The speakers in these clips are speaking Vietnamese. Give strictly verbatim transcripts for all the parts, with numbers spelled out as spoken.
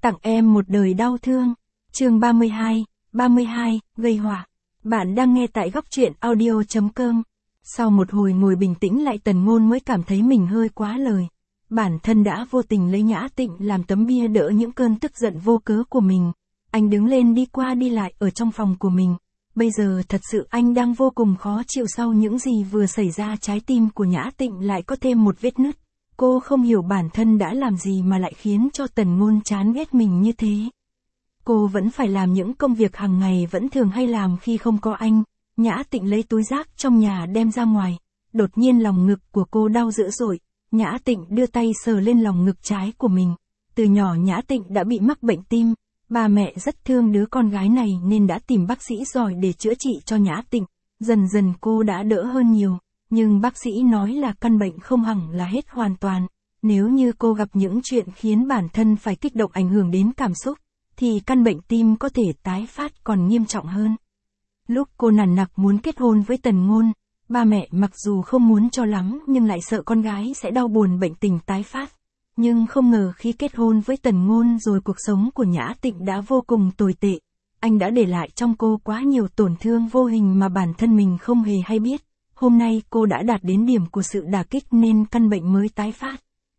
tặng em một đời đau thương. Chương ba mươi hai, ba mươi hai, gây họa. Bạn đang nghe tại góc truyện audio chấm com. Sau một hồi ngồi bình tĩnh lại, Tần Ngôn mới cảm thấy mình hơi quá lời. Bản thân đã vô tình lấy Nhã Tịnh làm tấm bia đỡ những cơn tức giận vô cớ của mình. Anh đứng lên đi qua đi lại ở trong phòng của mình. Bây giờ thật sự anh đang vô cùng khó chịu sau những gì vừa xảy ra. Trái tim của Nhã Tịnh lại có thêm một vết nứt. Cô không hiểu bản thân đã làm gì mà lại khiến cho Tần Ngôn chán ghét mình như thế. Cô vẫn phải làm những công việc hàng ngày vẫn thường hay làm khi không có anh. Nhã Tịnh lấy túi rác trong nhà đem ra ngoài. Đột nhiên lòng ngực của cô đau dữ dội. Nhã Tịnh đưa tay sờ lên lòng ngực trái của mình. Từ nhỏ Nhã Tịnh đã bị mắc bệnh tim. Ba mẹ rất thương đứa con gái này nên đã tìm bác sĩ giỏi để chữa trị cho Nhã Tịnh. Dần dần cô đã đỡ hơn nhiều. Nhưng bác sĩ nói là căn bệnh không hẳn là hết hoàn toàn. Nếu như cô gặp những chuyện khiến bản thân phải kích động ảnh hưởng đến cảm xúc, thì căn bệnh tim có thể tái phát còn nghiêm trọng hơn. Lúc cô nản nặc muốn kết hôn với Tần Ngôn, ba mẹ mặc dù không muốn cho lắm nhưng lại sợ con gái sẽ đau buồn bệnh tình tái phát. Nhưng không ngờ khi kết hôn với Tần Ngôn rồi cuộc sống của Nhã Tịnh đã vô cùng tồi tệ. Anh đã để lại trong cô quá nhiều tổn thương vô hình mà bản thân mình không hề hay biết. Hôm nay cô đã đạt đến điểm của sự đả kích nên căn bệnh mới tái phát.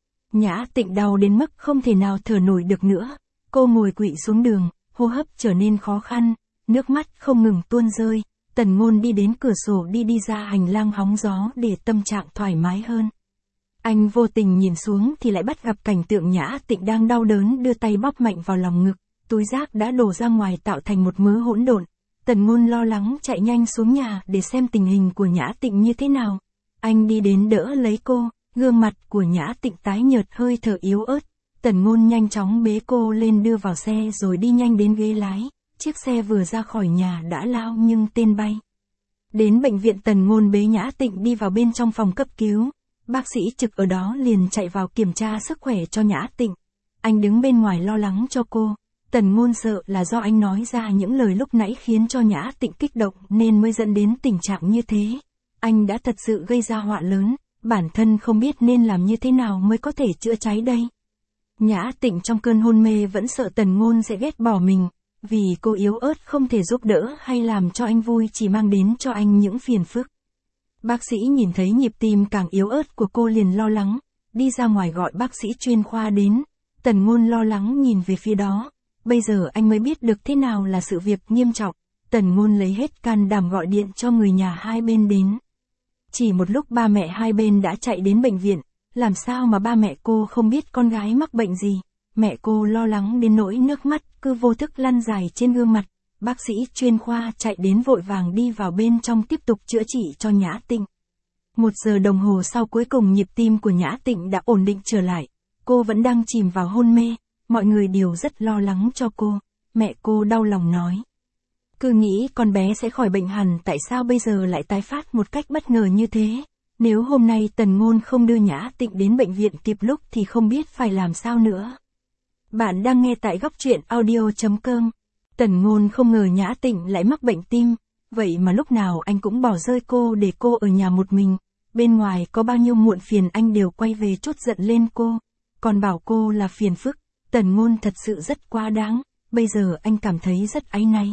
Nhã Tịnh đau đến mức không thể nào thở nổi được nữa. Cô ngồi quỵ xuống đường, hô hấp trở nên khó khăn, nước mắt không ngừng tuôn rơi. Tần Ngôn đi đến cửa sổ đi đi ra hành lang hóng gió để tâm trạng thoải mái hơn. Anh vô tình nhìn xuống thì lại bắt gặp cảnh tượng Nhã Tịnh đang đau đớn đưa tay bóp mạnh vào lòng ngực, túi rác đã đổ ra ngoài tạo thành một mớ hỗn độn. Tần Ngôn lo lắng chạy nhanh xuống nhà để xem tình hình của Nhã Tịnh như thế nào. Anh đi đến đỡ lấy cô, gương mặt của Nhã Tịnh tái nhợt hơi thở yếu ớt. Tần Ngôn nhanh chóng bế cô lên đưa vào xe rồi đi nhanh đến ghế lái. Chiếc xe vừa ra khỏi nhà đã lao nhưng tên bay. Đến bệnh viện, Tần Ngôn bế Nhã Tịnh đi vào bên trong phòng cấp cứu. Bác sĩ trực ở đó liền chạy vào kiểm tra sức khỏe cho Nhã Tịnh. Anh đứng bên ngoài lo lắng cho cô. Tần Ngôn sợ là do anh nói ra những lời lúc nãy khiến cho Nhã Tịnh kích động nên mới dẫn đến tình trạng như thế. Anh đã thật sự gây ra họa lớn, bản thân không biết nên làm như thế nào mới có thể chữa cháy đây. Nhã Tịnh trong cơn hôn mê vẫn sợ Tần Ngôn sẽ ghét bỏ mình, vì cô yếu ớt không thể giúp đỡ hay làm cho anh vui, chỉ mang đến cho anh những phiền phức. Bác sĩ nhìn thấy nhịp tim càng yếu ớt của cô liền lo lắng, đi ra ngoài gọi bác sĩ chuyên khoa đến. Tần Ngôn lo lắng nhìn về phía đó. Bây giờ anh mới biết được thế nào là sự việc nghiêm trọng. Tần Ngôn lấy hết can đảm gọi điện cho người nhà hai bên đến. Chỉ một lúc ba mẹ hai bên đã chạy đến bệnh viện. Làm sao mà ba mẹ cô không biết con gái mắc bệnh gì. Mẹ cô lo lắng đến nỗi nước mắt cứ vô thức lăn dài trên gương mặt. Bác sĩ chuyên khoa chạy đến vội vàng đi vào bên trong tiếp tục chữa trị cho Nhã Tịnh. Một giờ đồng hồ sau cuối cùng nhịp tim của Nhã Tịnh đã ổn định trở lại. Cô vẫn đang chìm vào hôn mê. Mọi người đều rất lo lắng cho cô. Mẹ cô đau lòng nói. Cứ nghĩ con bé sẽ khỏi bệnh hẳn, tại sao bây giờ lại tái phát một cách bất ngờ như thế. Nếu hôm nay Tần Ngôn không đưa Nhã Tịnh đến bệnh viện kịp lúc thì không biết phải làm sao nữa. Bạn đang nghe tại góc truyện audio chấm com. Tần Ngôn không ngờ Nhã Tịnh lại mắc bệnh tim. Vậy mà lúc nào anh cũng bỏ rơi cô để cô ở nhà một mình. Bên ngoài có bao nhiêu muộn phiền anh đều quay về trút giận lên cô. Còn bảo cô là phiền phức. Tần Ngôn thật sự rất quá đáng, bây giờ anh cảm thấy rất áy náy.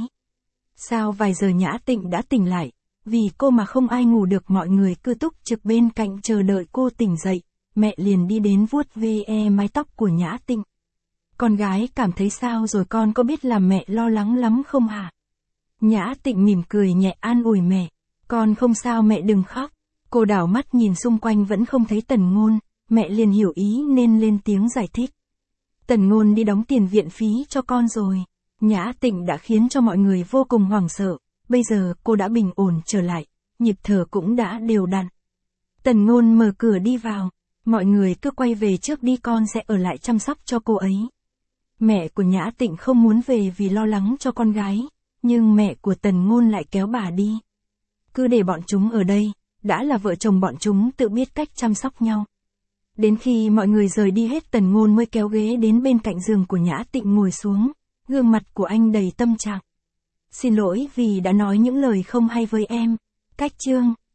Sao vài giờ Nhã Tịnh đã tỉnh lại, vì cô mà không ai ngủ được, mọi người cứ túc trực bên cạnh chờ đợi cô tỉnh dậy. Mẹ liền đi đến vuốt ve mái tóc của Nhã Tịnh. Con gái cảm thấy sao rồi, con có biết làm mẹ lo lắng lắm không hả? Nhã Tịnh mỉm cười nhẹ an ủi mẹ. Con không sao mẹ, đừng khóc. Cô đảo mắt nhìn xung quanh vẫn không thấy Tần Ngôn, mẹ liền hiểu ý nên lên tiếng giải thích. Tần Ngôn đi đóng tiền viện phí cho con rồi. Nhã Tịnh đã khiến cho mọi người vô cùng hoảng sợ. Bây giờ cô đã bình ổn trở lại, nhịp thở cũng đã đều đặn. Tần Ngôn mở cửa đi vào. Mọi người cứ quay về trước đi, con sẽ ở lại chăm sóc cho cô ấy. Mẹ của Nhã Tịnh không muốn về vì lo lắng cho con gái. Nhưng mẹ của Tần Ngôn lại kéo bà đi. Cứ để bọn chúng ở đây, đã là vợ chồng bọn chúng tự biết cách chăm sóc nhau. Đến khi mọi người rời đi hết, Tần Ngôn mới kéo ghế đến bên cạnh giường của Nhã Tịnh ngồi xuống. Gương mặt của anh đầy tâm trạng. Xin lỗi vì đã nói những lời không hay với em. Cách chương